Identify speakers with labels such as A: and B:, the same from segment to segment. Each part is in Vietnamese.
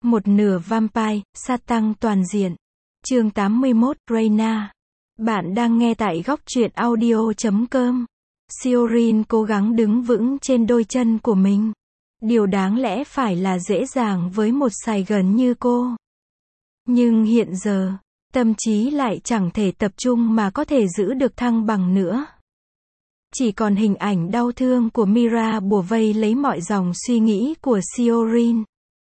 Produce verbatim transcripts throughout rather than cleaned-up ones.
A: Một nửa vampire, sát tăng toàn diện. Chương tám mươi mốt, Reina. Bạn đang nghe tại góc truyện audio chấm com. Siorin cố gắng đứng vững trên đôi chân của mình. Điều đáng lẽ phải là dễ dàng với một sài gần như cô. Nhưng hiện giờ, tâm trí lại chẳng thể tập trung mà có thể giữ được thăng bằng nữa. Chỉ còn hình ảnh đau thương của Mira bủa vây lấy mọi dòng suy nghĩ của Siorin.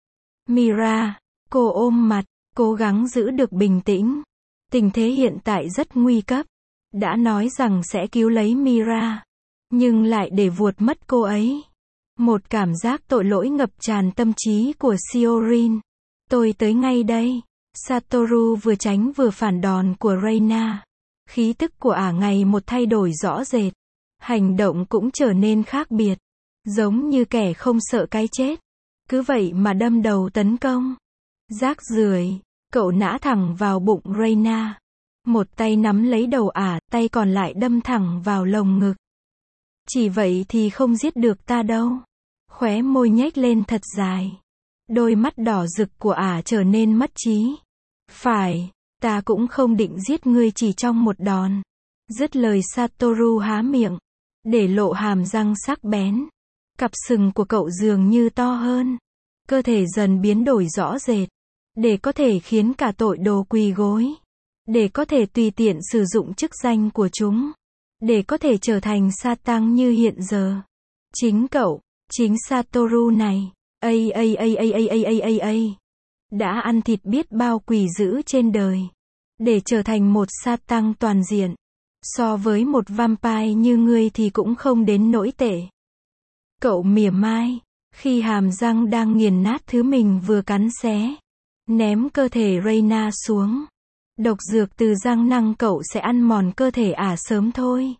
A: Mira, cô ôm mặt, cố gắng giữ được bình tĩnh. Tình thế hiện tại rất nguy cấp. Đã nói rằng sẽ cứu lấy Mira, nhưng lại để vuột mất cô ấy. Một cảm giác tội lỗi ngập tràn tâm trí của Siorin. Tôi tới ngay đây. Satoru vừa tránh vừa phản đòn của Reina. Khí tức của ả ngày một thay đổi rõ rệt. Hành động cũng trở nên khác biệt. Giống như kẻ không sợ cái chết. Cứ vậy mà đâm đầu tấn công. Rác rưởi, cậu nã thẳng vào bụng Reina. Một tay nắm lấy đầu ả, tay còn lại đâm thẳng vào lồng ngực. Chỉ vậy thì không giết được ta đâu. Khóe môi nhếch lên thật dài. Đôi mắt đỏ rực của ả trở nên mất trí. Phải, ta cũng không định giết ngươi chỉ trong một đòn. Dứt lời Satoru há miệng, để lộ hàm răng sắc bén. Cặp sừng của cậu dường như to hơn. Cơ thể dần biến đổi rõ rệt. Để có thể khiến cả tội đồ quỳ gối. Để có thể tùy tiện sử dụng chức danh của chúng. Để có thể trở thành Satan như hiện giờ. Chính cậu, chính Satoru này, a a a a a a a a a đã ăn thịt biết bao quỷ dữ trên đời. Để trở thành một Satan toàn diện. So với một vampire như ngươi thì cũng không đến nỗi tệ. Cậu mỉa mai, khi hàm răng đang nghiền nát thứ mình vừa cắn xé. Ném cơ thể Reina xuống. Độc dược từ răng nanh cậu sẽ ăn mòn cơ thể ả sớm thôi.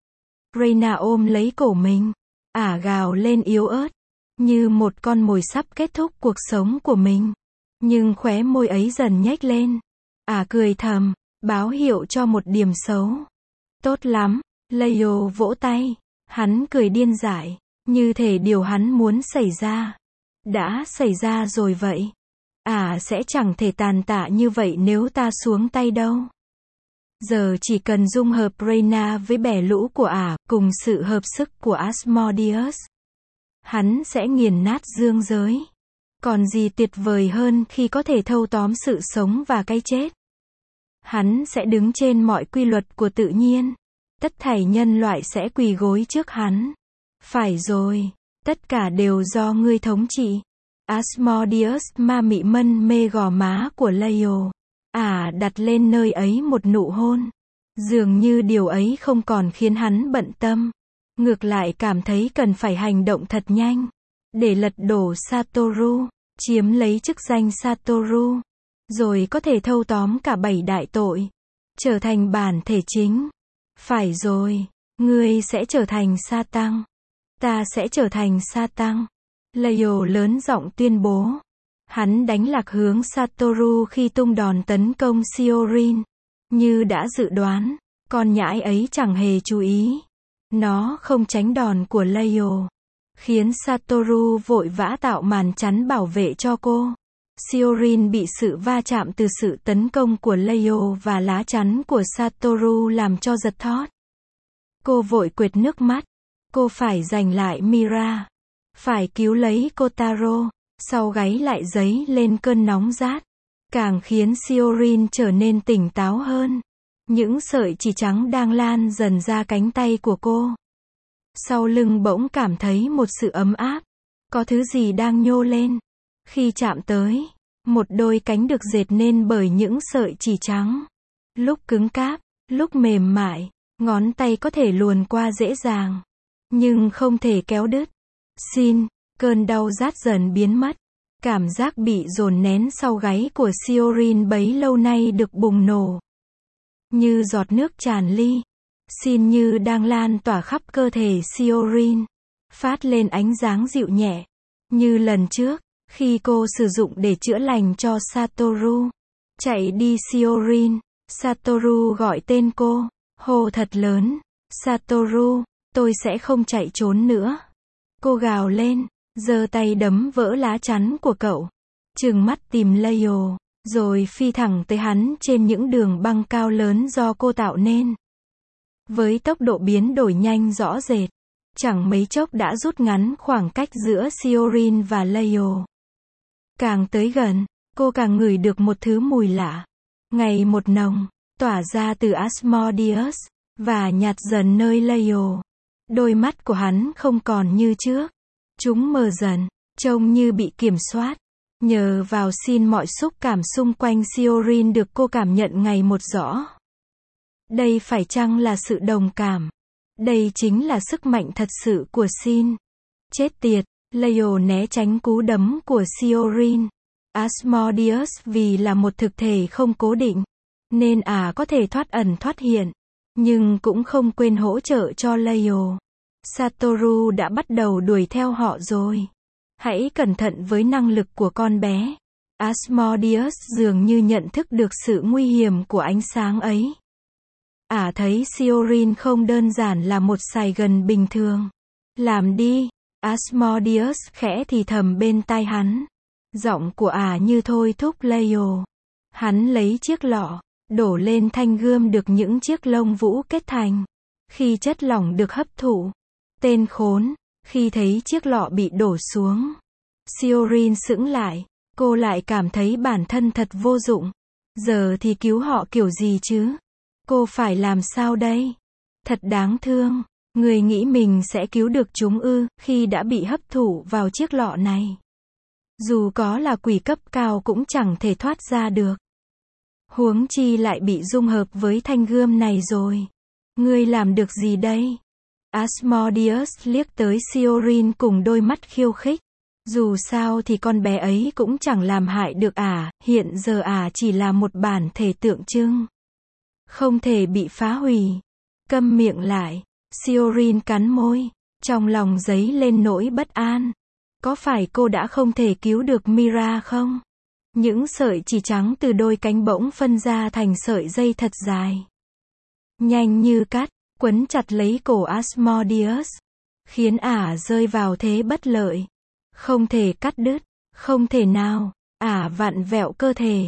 A: Reina ôm lấy cổ mình. Ả gào lên yếu ớt. Như một con mồi sắp kết thúc cuộc sống của mình. Nhưng khóe môi ấy dần nhếch lên. Ả cười thầm, báo hiệu cho một điểm xấu. Tốt lắm, Leo vỗ tay. Hắn cười điên dại. Như thể điều hắn muốn xảy ra. Đã xảy ra rồi vậy. Ả sẽ chẳng thể tàn tạ như vậy nếu ta xuống tay đâu. Giờ chỉ cần dung hợp Reina với bè lũ của ả, cùng sự hợp sức của Asmodeus. Hắn sẽ nghiền nát dương giới. Còn gì tuyệt vời hơn khi có thể thâu tóm sự sống và cái chết. Hắn sẽ đứng trên mọi quy luật của tự nhiên. Tất thảy nhân loại sẽ quỳ gối trước hắn. Phải rồi, tất cả đều do ngươi thống trị. Asmodeus ma mị mân mê gò má của Leo. Ả đặt lên nơi ấy một nụ hôn. Dường như điều ấy không còn khiến hắn bận tâm. Ngược lại cảm thấy cần phải hành động thật nhanh. Để lật đổ Satoru. Chiếm lấy chức danh Satoru. Rồi có thể thâu tóm cả bảy đại tội. Trở thành bản thể chính. Phải rồi, ngươi sẽ trở thành Satan. Ta sẽ trở thành Satan. Leo lớn giọng tuyên bố. Hắn đánh lạc hướng Satoru khi tung đòn tấn công Siorin. Như đã dự đoán, con nhãi ấy chẳng hề chú ý. Nó không tránh đòn của Leo. Khiến Satoru vội vã tạo màn chắn bảo vệ cho cô. Siorin bị sự va chạm từ sự tấn công của Leo và lá chắn của Satoru làm cho giật thót. Cô vội quệt nước mắt. Cô phải giành lại Mira. Phải cứu lấy Kotaro. Sau gáy lại dấy lên cơn nóng rát. Càng khiến Siorin trở nên tỉnh táo hơn. Những sợi chỉ trắng đang lan dần ra cánh tay của cô. Sau lưng bỗng cảm thấy một sự ấm áp. Có thứ gì đang nhô lên. Khi chạm tới, một đôi cánh được dệt nên bởi những sợi chỉ trắng. Lúc cứng cáp, lúc mềm mại, ngón tay có thể luồn qua dễ dàng. Nhưng không thể kéo đứt. Xin, cơn đau rát dần biến mất. Cảm giác bị dồn nén sau gáy của Siorin bấy lâu nay được bùng nổ. Như giọt nước tràn ly. Xin như đang lan tỏa khắp cơ thể Siorin. Phát lên ánh sáng dịu nhẹ. Như lần trước, khi cô sử dụng để chữa lành cho Satoru. Chạy đi Siorin. Satoru gọi tên cô. Hô thật lớn. Satoru, tôi sẽ không chạy trốn nữa. Cô gào lên. Giơ tay đấm vỡ lá chắn của cậu. trừng mắt tìm Leo, rồi phi thẳng tới hắn trên những đường băng cao lớn do cô tạo nên. Với tốc độ biến đổi nhanh rõ rệt, chẳng mấy chốc đã rút ngắn khoảng cách giữa Siorin và Leo. Càng tới gần, cô càng ngửi được một thứ mùi lạ, ngày một nồng, tỏa ra từ Asmodeus, và nhạt dần nơi Leo. Đôi mắt của hắn không còn như trước. Chúng mờ dần, trông như bị kiểm soát. Nhờ vào xin mọi xúc cảm xung quanh Siorin được cô cảm nhận ngày một rõ. Đây phải chăng là sự đồng cảm? Đây chính là sức mạnh thật sự của Sin. Chết tiệt, Leo né tránh cú đấm của Siorin. Asmodeus vì là một thực thể không cố định, nên ả à có thể thoát ẩn thoát hiện, nhưng cũng không quên hỗ trợ cho Leo. Satoru đã bắt đầu đuổi theo họ rồi. Hãy cẩn thận với năng lực của con bé. Asmodeus dường như nhận thức được sự nguy hiểm của ánh sáng ấy. Ả à thấy Siorin không đơn giản là một sài gần bình thường. Làm đi, Asmodeus khẽ thì thầm bên tai hắn. Giọng của ả à như thôi thúc Leo. Hắn lấy chiếc lọ, đổ lên thanh gươm được những chiếc lông vũ kết thành. Khi chất lỏng được hấp thụ, tên khốn, khi thấy chiếc lọ bị đổ xuống, Siorin sững lại, cô lại cảm thấy bản thân thật vô dụng. Giờ thì cứu họ kiểu gì chứ? Cô phải làm sao đây? Thật đáng thương, người nghĩ mình sẽ cứu được chúng ư, khi đã bị hấp thụ vào chiếc lọ này. Dù có là quỷ cấp cao cũng chẳng thể thoát ra được. Huống chi lại bị dung hợp với thanh gươm này rồi. Ngươi làm được gì đây? Asmodeus liếc tới Siorin cùng đôi mắt khiêu khích. Dù sao thì con bé ấy cũng chẳng làm hại được ả, hiện giờ ả chỉ là một bản thể tượng trưng. Không thể bị phá hủy. Câm miệng lại. Siorin cắn môi, trong lòng dấy lên nỗi bất an. Có phải cô đã không thể cứu được Mira không? Những sợi chỉ trắng từ đôi cánh bỗng phân ra thành sợi dây thật dài. Nhanh như cắt, quấn chặt lấy cổ Asmodeus, khiến ả rơi vào thế bất lợi. Không thể cắt đứt, không thể nào, ả vặn vẹo cơ thể.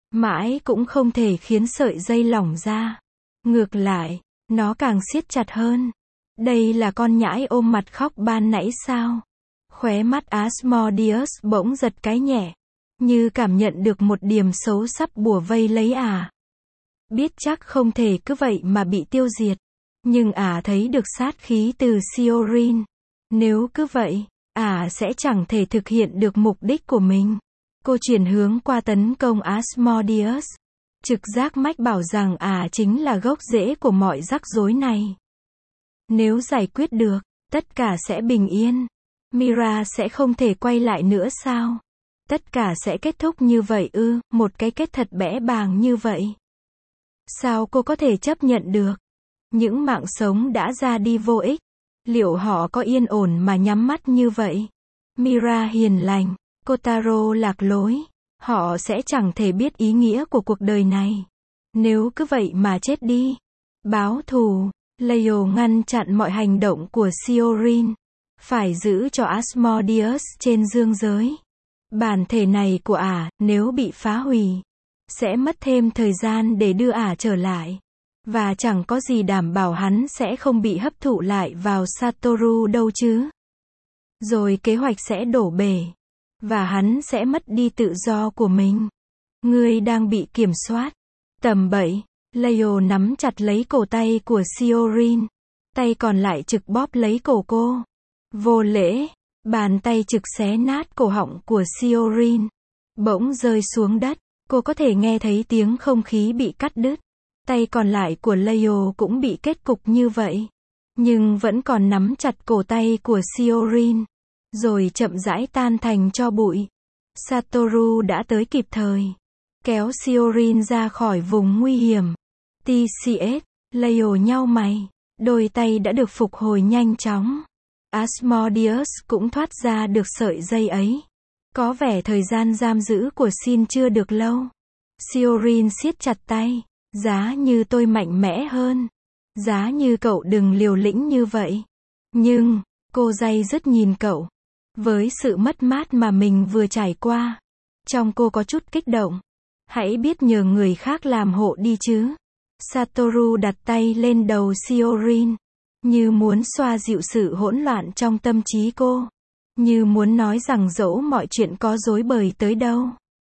A: Mãi cũng không thể khiến sợi dây lỏng ra. Ngược lại, nó càng siết chặt hơn. Đây là con nhãi ôm mặt khóc ban nãy sao? Khóe mắt Asmodeus bỗng giật cái nhẹ, như cảm nhận được một điểm xấu sắp bủa vây lấy ả. Biết chắc không thể cứ vậy mà bị tiêu diệt, nhưng ả thấy được sát khí từ Siorin. Nếu cứ vậy, ả sẽ chẳng thể thực hiện được mục đích của mình. Cô chuyển hướng qua tấn công Asmodeus. Trực giác mách bảo rằng ả chính là gốc rễ của mọi rắc rối này. Nếu giải quyết được, tất cả sẽ bình yên. Mira sẽ không thể quay lại nữa sao? Tất cả sẽ kết thúc như vậy ư, một cái kết thật bẽ bàng như vậy. Sao cô có thể chấp nhận được? Những mạng sống đã ra đi vô ích. Liệu họ có yên ổn mà nhắm mắt như vậy? Mira hiền lành, Kotaro lạc lối. Họ sẽ chẳng thể biết ý nghĩa của cuộc đời này. Nếu cứ vậy mà chết đi. Báo thù, Leo ngăn chặn mọi hành động của Siorin. Phải giữ cho Asmodeus trên dương giới. Bản thể này của ả, nếu bị phá hủy, sẽ mất thêm thời gian để đưa ả trở lại. Và chẳng có gì đảm bảo hắn sẽ không bị hấp thụ lại vào Satoru đâu chứ. Rồi kế hoạch sẽ đổ bể. Và hắn sẽ mất đi tự do của mình. Ngươi đang bị kiểm soát. Tầm bậy. Leo nắm chặt lấy cổ tay của Siorin. Tay còn lại trực bóp lấy cổ cô. Vô lễ. Bàn tay trực xé nát cổ họng của Siorin. Bỗng rơi xuống đất. Cô có thể nghe thấy tiếng không khí bị cắt đứt. Tay còn lại của Leo cũng bị kết cục như vậy. Nhưng vẫn còn nắm chặt cổ tay của Siorin. Rồi chậm rãi tan thành tro bụi. Satoru đã tới kịp thời. Kéo Siorin ra khỏi vùng nguy hiểm. tê xê ét, Leo nhau mày. Đôi tay đã được phục hồi nhanh chóng. Asmodeus cũng thoát ra được sợi dây ấy. Có vẻ thời gian giam giữ của Sin chưa được lâu. Siorin siết chặt tay. Giá như tôi mạnh mẽ hơn. Giá như cậu đừng liều lĩnh như vậy. Nhưng, cô day dứt nhìn cậu. Với sự mất mát mà mình vừa trải qua. Trong cô có chút kích động. Hãy biết nhờ người khác làm hộ đi chứ. Satoru đặt tay lên đầu Shiorin, như muốn xoa dịu sự hỗn loạn trong tâm trí cô. Như muốn nói rằng dẫu mọi chuyện có rối bời tới đâu,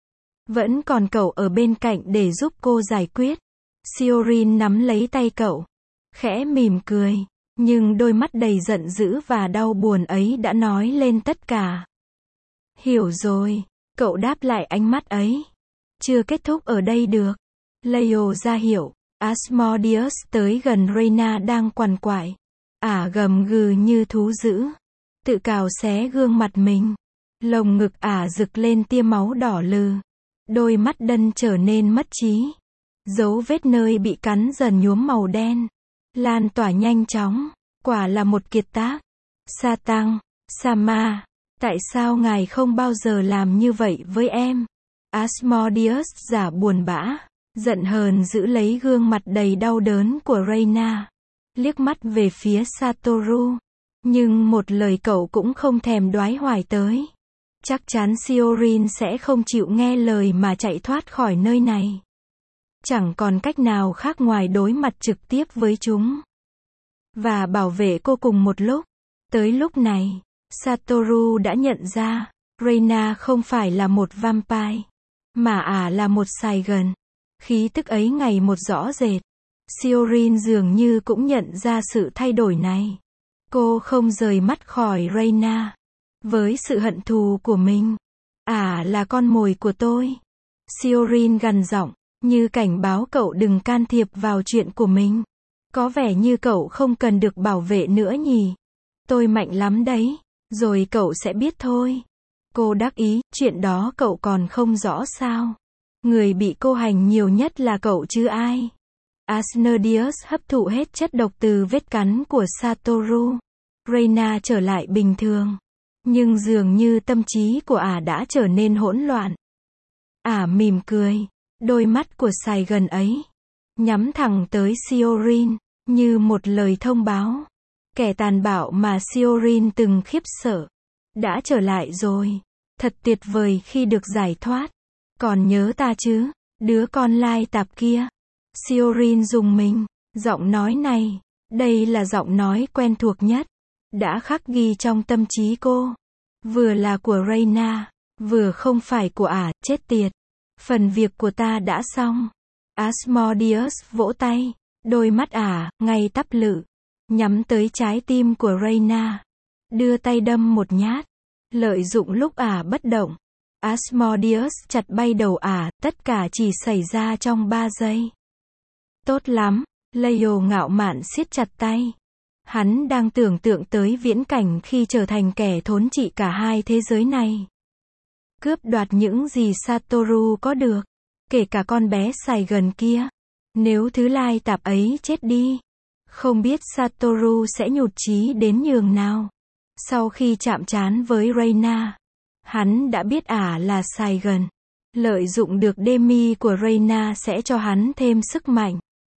A: vẫn còn cậu ở bên cạnh để giúp cô giải quyết. Shiorin nắm lấy tay cậu, khẽ mỉm cười, nhưng đôi mắt đầy giận dữ và đau buồn ấy đã nói lên tất cả. Hiểu rồi, cậu đáp lại ánh mắt ấy. Chưa kết thúc ở đây được. Leo ra hiệu. Asmodeus tới gần Reina đang quằn quại. Ả gầm gừ như thú dữ, tự cào xé gương mặt mình. Lồng ngực Ả rực lên tia máu đỏ lừ. Đôi mắt đân trở nên mất trí. Dấu vết nơi bị cắn dần nhuốm màu đen, lan tỏa nhanh chóng. Quả là một kiệt tác. Satan, Sama, tại sao ngài không bao giờ làm như vậy với em? Asmodeus giả buồn bã, giận hờn giữ lấy gương mặt đầy đau đớn của Reina, liếc mắt về phía Satoru, nhưng một lời cậu cũng không thèm đoái hoài tới. Chắc chắn Shiorin sẽ không chịu nghe lời mà chạy thoát khỏi nơi này. Chẳng còn cách nào khác ngoài đối mặt trực tiếp với chúng và bảo vệ cô cùng một lúc. Tới lúc này, Satoru đã nhận ra, Reina không phải là một vampire, mà Ả là một Saigon. Khí tức ấy ngày một rõ rệt. Shiorin dường như cũng nhận ra sự thay đổi này. Cô không rời mắt khỏi Reina. Với sự hận thù của mình, Ả là con mồi của tôi. Shiorin gằn giọng, như cảnh báo cậu đừng can thiệp vào chuyện của mình. Có vẻ như cậu không cần được bảo vệ nữa nhỉ. Tôi mạnh lắm đấy, rồi cậu sẽ biết thôi. Cô đắc ý, chuyện đó cậu còn không rõ sao? Người bị cô hành nhiều nhất là cậu chứ ai? Asmodeus hấp thụ hết chất độc từ vết cắn của Satoru. Reina trở lại bình thường. Nhưng dường như tâm trí của Ả đã trở nên hỗn loạn. Ả mỉm cười. Đôi mắt của Saigon ấy nhắm thẳng tới Shiorin, như một lời thông báo. Kẻ tàn bạo mà Shiorin từng khiếp sợ đã trở lại rồi. Thật tuyệt vời khi được giải thoát. Còn nhớ ta chứ, đứa con lai tạp kia? Shiorin rùng mình. Giọng nói này, đây là giọng nói quen thuộc nhất, đã khắc ghi trong tâm trí cô. Vừa là của Reina, vừa không phải của Ả, chết tiệt. Phần việc của ta đã xong. Asmodeus vỗ tay, đôi mắt Ả, ngay tắp lự, nhắm tới trái tim của Reina. Đưa tay đâm một nhát. Lợi dụng lúc Ả bất động, Asmodeus chặt bay đầu Ả, tất cả chỉ xảy ra trong ba giây. Tốt lắm, Leo ngạo mạn siết chặt tay. Hắn đang tưởng tượng tới viễn cảnh khi trở thành kẻ thống trị cả hai thế giới này. Cướp đoạt những gì Satoru có được, kể cả con bé Saigon kia. Nếu thứ lai tạp ấy chết đi, không biết Satoru sẽ nhụt chí đến nhường nào. Sau khi chạm trán với Reina, hắn đã biết Ả là Saigon. Lợi dụng được Demi của Reina sẽ cho hắn thêm sức mạnh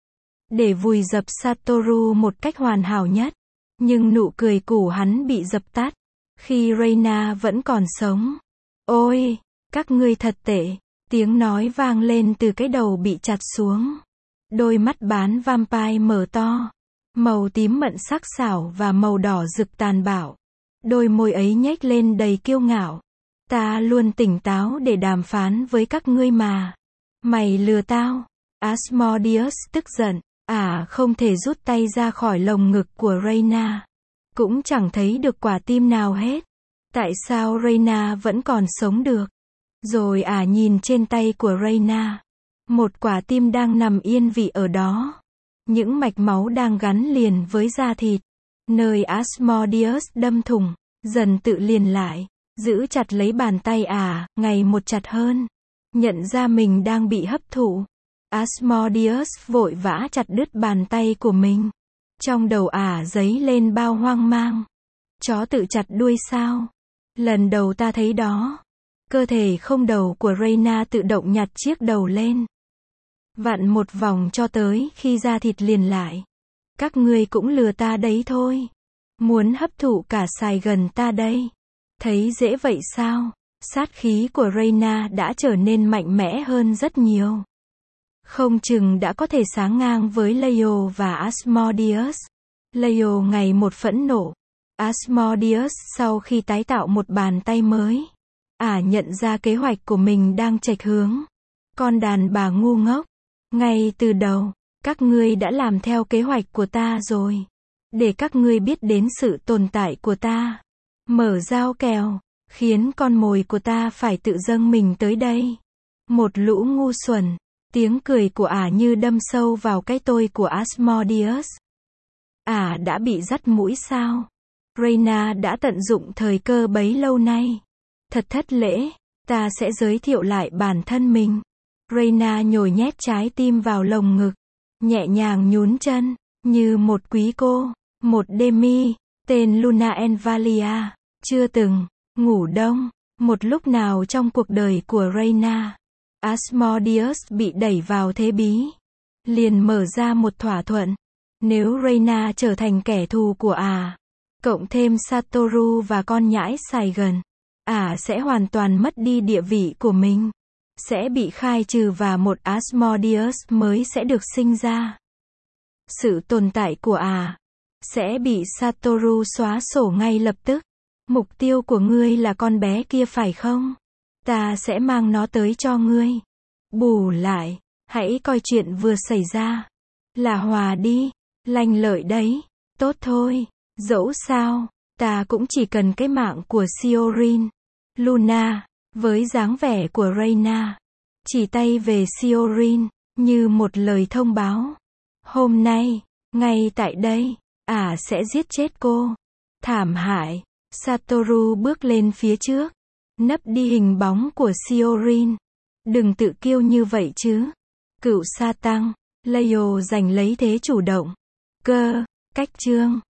A: để vùi dập Satoru một cách hoàn hảo nhất. Nhưng nụ cười của hắn bị dập tắt khi Reina vẫn còn sống. Ôi, các ngươi thật tệ. Tiếng nói vang lên từ cái đầu bị chặt xuống. Đôi mắt bán vampire mở to, màu tím mận sắc sảo và màu đỏ rực tàn bạo. Đôi môi ấy nhếch lên đầy kiêu ngạo. Ta luôn tỉnh táo để đàm phán với các ngươi mà. Mày lừa tao. Asmodeus tức giận. Ả không thể rút tay ra khỏi lồng ngực của Reina. Cũng chẳng thấy được quả tim nào hết. Tại sao Reina vẫn còn sống được? Rồi Ả nhìn trên tay của Reina. Một quả tim đang nằm yên vị ở đó. Những mạch máu đang gắn liền với da thịt. Nơi Asmodeus đâm thủng, dần tự liền lại. Giữ chặt lấy bàn tay Ả, ngày một chặt hơn. Nhận ra mình đang bị hấp thụ. Asmodeus vội vã chặt đứt bàn tay của mình. Trong đầu Ả dấy lên bao hoang mang. Chó tự chặt đuôi sao? Lần đầu ta thấy đó. Cơ thể không đầu của Reina tự động nhặt chiếc đầu lên. Vặn một vòng cho tới khi da thịt liền lại. Các ngươi cũng lừa ta đấy thôi. Muốn hấp thụ cả Saigon ta đây. Thấy dễ vậy sao? sát khí của Reyna đã trở nên mạnh mẽ hơn rất nhiều. Không chừng đã có thể sánh ngang với Leo và Asmodeus. Leo ngày một phẫn nộ. Asmodeus sau khi tái tạo một bàn tay mới. Ả nhận ra kế hoạch của mình đang chệch hướng. Con đàn bà ngu ngốc. Ngay từ đầu, các ngươi đã làm theo kế hoạch của ta rồi. Để các ngươi biết đến sự tồn tại của ta. Mở dao kèo, khiến con mồi của ta phải tự dâng mình tới đây. Một lũ ngu xuẩn. Tiếng cười của Ả như đâm sâu vào cái tôi của Asmodeus. Ả đã bị dắt mũi sao? Reyna đã tận dụng thời cơ bấy lâu nay. Thật thất lễ, ta sẽ giới thiệu lại bản thân mình. Reyna nhồi nhét trái tim vào lồng ngực, nhẹ nhàng nhún chân, như một quý cô, một demi, tên Luna Envalia, chưa từng ngủ đông, một lúc nào trong cuộc đời của Reyna. Asmodeus bị đẩy vào thế bí. Liền mở ra một thỏa thuận. Nếu Reyna trở thành kẻ thù của Ả, cộng thêm Satoru và con nhãi Saigon, Ả sẽ hoàn toàn mất đi địa vị của mình. Sẽ bị khai trừ và một Asmodeus mới sẽ được sinh ra. Sự tồn tại của Ả sẽ bị Satoru xóa sổ ngay lập tức. Mục tiêu của ngươi là con bé kia phải không? Ta sẽ mang nó tới cho ngươi. Bù lại, hãy coi chuyện vừa xảy ra là hòa đi, lanh lợi đấy. Tốt thôi, dẫu sao, ta cũng chỉ cần cái mạng của Siorin. Luna, với dáng vẻ của Reyna, chỉ tay về Siorin, như một lời thông báo. Hôm nay, ngay tại đây, Ả sẽ giết chết cô. Thảm hại. Satoru bước lên phía trước, nấp đi hình bóng của Siorin. Đừng tự kiêu như vậy chứ. Cựu sa tăng, Leo giành lấy thế chủ động. Cơ, cách chương.